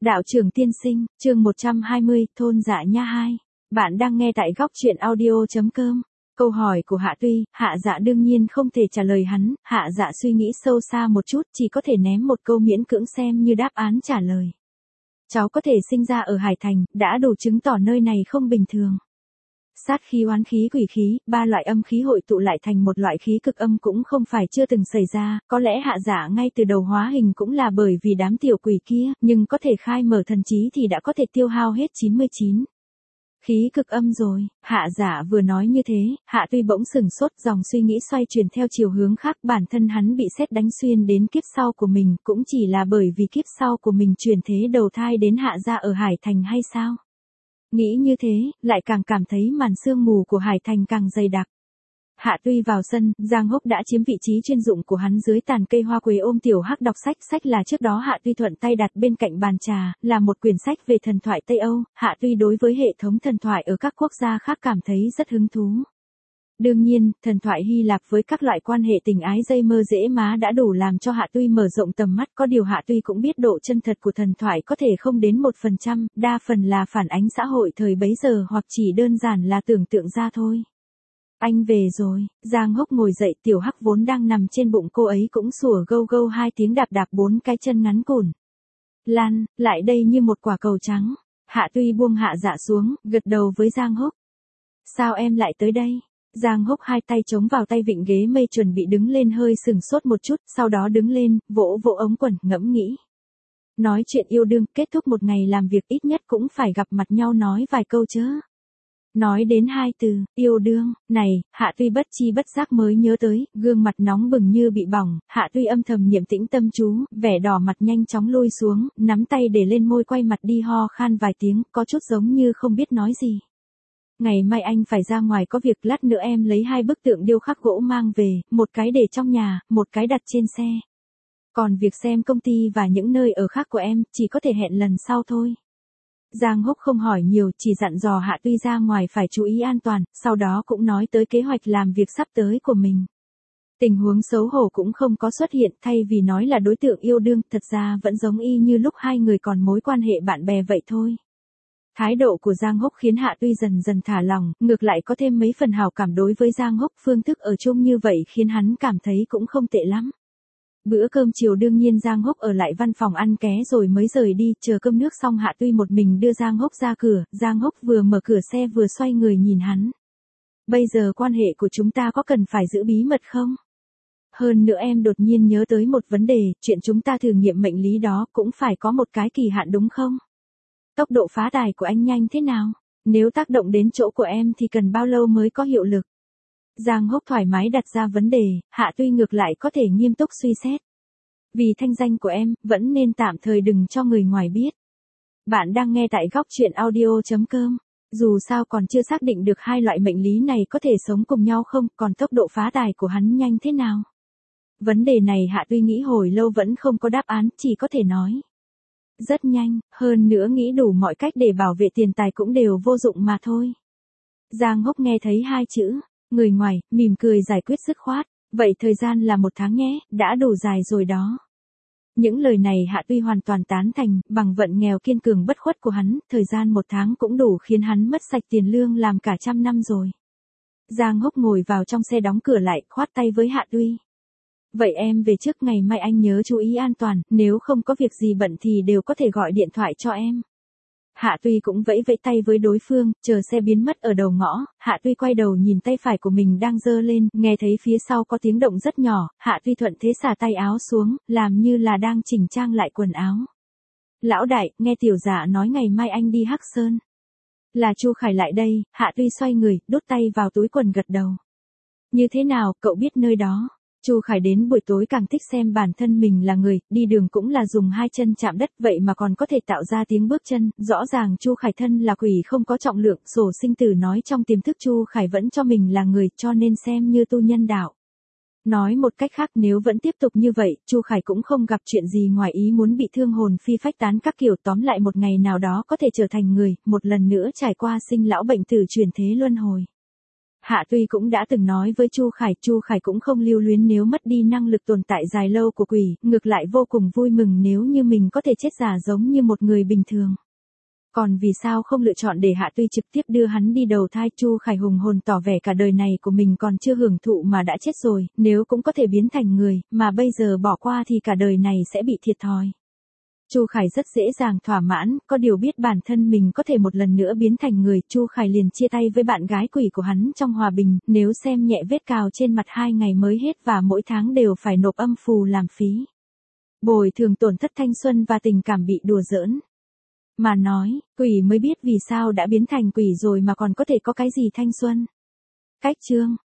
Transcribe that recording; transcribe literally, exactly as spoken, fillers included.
Đạo trưởng tiên sinh, chương một trăm hai mươi, thôn Dạ Nha hai. Bạn đang nghe tại góc truyện audio.com. Câu hỏi của Hạ Tuy, Hạ Dạ đương nhiên không thể trả lời hắn, Hạ Dạ suy nghĩ sâu xa một chút, chỉ có thể ném một câu miễn cưỡng xem như đáp án trả lời. Cháu có thể sinh ra ở Hải Thành, đã đủ chứng tỏ nơi này không bình thường. Sát khí oán khí quỷ khí, ba loại âm khí hội tụ lại thành một loại khí cực âm cũng không phải chưa từng xảy ra, có lẽ Hạ Dạ ngay từ đầu hóa hình cũng là bởi vì đám tiểu quỷ kia, nhưng có thể khai mở thần trí thì đã có thể tiêu hao hết chín mươi chín. Khí cực âm rồi, Hạ Dạ vừa nói như thế, Hạ Tuy bỗng sừng sốt, dòng suy nghĩ xoay chuyển theo chiều hướng khác, bản thân hắn bị sét đánh xuyên đến kiếp sau của mình, cũng chỉ là bởi vì kiếp sau của mình chuyển thế đầu thai đến Hạ Gia ở Hải Thành hay sao? Nghĩ như thế, lại càng cảm thấy màn sương mù của Hải Thành càng dày đặc. Hạ Tuy vào sân, Giang Húc đã chiếm vị trí chuyên dụng của hắn dưới tàn cây hoa quế ôm tiểu hắc đọc sách. Sách là trước đó Hạ Tuy thuận tay đặt bên cạnh bàn trà, là một quyển sách về thần thoại Tây Âu. Hạ Tuy đối với hệ thống thần thoại ở các quốc gia khác cảm thấy rất hứng thú. Đương nhiên, thần thoại Hy Lạp với các loại quan hệ tình ái dây mơ dễ má đã đủ làm cho Hạ Tuy mở rộng tầm mắt, có điều Hạ Tuy cũng biết độ chân thật của thần thoại có thể không đến một phần trăm, đa phần là phản ánh xã hội thời bấy giờ hoặc chỉ đơn giản là tưởng tượng ra thôi. Anh về rồi, Giang Húc ngồi dậy, tiểu hắc vốn đang nằm trên bụng cô ấy cũng sủa gâu gâu hai tiếng, đạp đạp bốn cái chân ngắn cùn. Lan, lại đây như một quả cầu trắng. Hạ Tuy buông Hạ Dạ xuống, gật đầu với Giang Húc. Sao em lại tới đây? Giang Húc hai tay chống vào tay vịn ghế mây chuẩn bị đứng lên, hơi sừng sốt một chút, sau đó đứng lên, vỗ vỗ ống quần, ngẫm nghĩ. Nói chuyện yêu đương, kết thúc một ngày làm việc ít nhất cũng phải gặp mặt nhau nói vài câu chứ. Nói đến hai từ, yêu đương, này, Hạ Tuy bất chi bất giác mới nhớ tới, gương mặt nóng bừng như bị bỏng, Hạ Tuy âm thầm niệm tĩnh tâm chú, vẻ đỏ mặt nhanh chóng lui xuống, nắm tay để lên môi, quay mặt đi ho khan vài tiếng, có chút giống như không biết nói gì. Ngày mai anh phải ra ngoài có việc, lát nữa em lấy hai bức tượng điêu khắc gỗ mang về, một cái để trong nhà, một cái đặt trên xe. Còn việc xem công ty và những nơi ở khác của em, chỉ có thể hẹn lần sau thôi. Giang Húc không hỏi nhiều, chỉ dặn dò Hạ Tuy ra ngoài phải chú ý an toàn, sau đó cũng nói tới kế hoạch làm việc sắp tới của mình. Tình huống xấu hổ cũng không có xuất hiện, thay vì nói là đối tượng yêu đương, thật ra vẫn giống y như lúc hai người còn mối quan hệ bạn bè vậy thôi. Thái độ của Giang Húc khiến Hạ Tuy dần dần thả lòng, ngược lại có thêm mấy phần hảo cảm đối với Giang Húc, phương thức ở chung như vậy khiến hắn cảm thấy cũng không tệ lắm. Bữa cơm chiều đương nhiên Giang Húc ở lại văn phòng ăn ké rồi mới rời đi, chờ cơm nước xong Hạ Tuy một mình đưa Giang Húc ra cửa, Giang Húc vừa mở cửa xe vừa xoay người nhìn hắn. Bây giờ quan hệ của chúng ta có cần phải giữ bí mật không? Hơn nữa em đột nhiên nhớ tới một vấn đề, chuyện chúng ta thử nghiệm mệnh lý đó cũng phải có một cái kỳ hạn đúng không? Tốc độ phá tài của anh nhanh thế nào? Nếu tác động đến chỗ của em thì cần bao lâu mới có hiệu lực? Giang Húc thoải mái đặt ra vấn đề, Hạ Tuy ngược lại có thể nghiêm túc suy xét. Vì thanh danh của em, vẫn nên tạm thời đừng cho người ngoài biết. Bạn đang nghe tại góc truyện audio.com. Dù sao còn chưa xác định được hai loại mệnh lý này có thể sống cùng nhau không, còn tốc độ phá tài của hắn nhanh thế nào? Vấn đề này Hạ Tuy nghĩ hồi lâu vẫn không có đáp án, chỉ có thể nói. Rất nhanh, hơn nữa nghĩ đủ mọi cách để bảo vệ tiền tài cũng đều vô dụng mà thôi. Giang Húc nghe thấy hai chữ, người ngoài, mỉm cười giải quyết dứt khoát, vậy thời gian là một tháng nhé, đã đủ dài rồi đó. Những lời này Hạ Tuy hoàn toàn tán thành, bằng vận nghèo kiên cường bất khuất của hắn, thời gian một tháng cũng đủ khiến hắn mất sạch tiền lương làm cả trăm năm rồi. Giang Húc ngồi vào trong xe đóng cửa lại, khoát tay với Hạ Tuy. Vậy em về trước, ngày mai anh nhớ chú ý an toàn, nếu không có việc gì bận thì đều có thể gọi điện thoại cho em. Hạ Tuy cũng vẫy vẫy tay với đối phương, chờ xe biến mất ở đầu ngõ, Hạ Tuy quay đầu nhìn tay phải của mình đang giơ lên, nghe thấy phía sau có tiếng động rất nhỏ, Hạ Tuy thuận thế xả tay áo xuống, làm như là đang chỉnh trang lại quần áo. Lão đại, nghe tiểu dạ nói ngày mai anh đi Hắc Sơn. Là Chu Khải lại đây, Hạ Tuy xoay người, đút tay vào túi quần gật đầu. Như thế nào, cậu biết nơi đó? Chu Khải đến buổi tối càng thích xem bản thân mình là người, đi đường cũng là dùng hai chân chạm đất, vậy mà còn có thể tạo ra tiếng bước chân, rõ ràng Chu Khải thân là quỷ không có trọng lượng, sổ sinh tử nói trong tiềm thức Chu Khải vẫn cho mình là người, cho nên xem như tu nhân đạo. Nói một cách khác, nếu vẫn tiếp tục như vậy, Chu Khải cũng không gặp chuyện gì ngoài ý muốn bị thương hồn phi phách tán các kiểu, tóm lại một ngày nào đó có thể trở thành người, một lần nữa trải qua sinh lão bệnh tử chuyển thế luân hồi. Hạ Tuy cũng đã từng nói với Chu Khải, Chu Khải cũng không lưu luyến nếu mất đi năng lực tồn tại dài lâu của quỷ, ngược lại vô cùng vui mừng nếu như mình có thể chết giả giống như một người bình thường. Còn vì sao không lựa chọn để Hạ Tuy trực tiếp đưa hắn đi đầu thai? Chu Khải hùng hồn tỏ vẻ cả đời này của mình còn chưa hưởng thụ mà đã chết rồi, nếu cũng có thể biến thành người, mà bây giờ bỏ qua thì cả đời này sẽ bị thiệt thòi. Chu Khải rất dễ dàng thỏa mãn, có điều biết bản thân mình có thể một lần nữa biến thành người, Chu Khải liền chia tay với bạn gái quỷ của hắn trong hòa bình, nếu xem nhẹ vết cào trên mặt hai ngày mới hết và mỗi tháng đều phải nộp âm phù làm phí. Bồi thường tổn thất thanh xuân và tình cảm bị đùa giỡn. Mà nói, quỷ mới biết vì sao đã biến thành quỷ rồi mà còn có thể có cái gì thanh xuân. Cách chương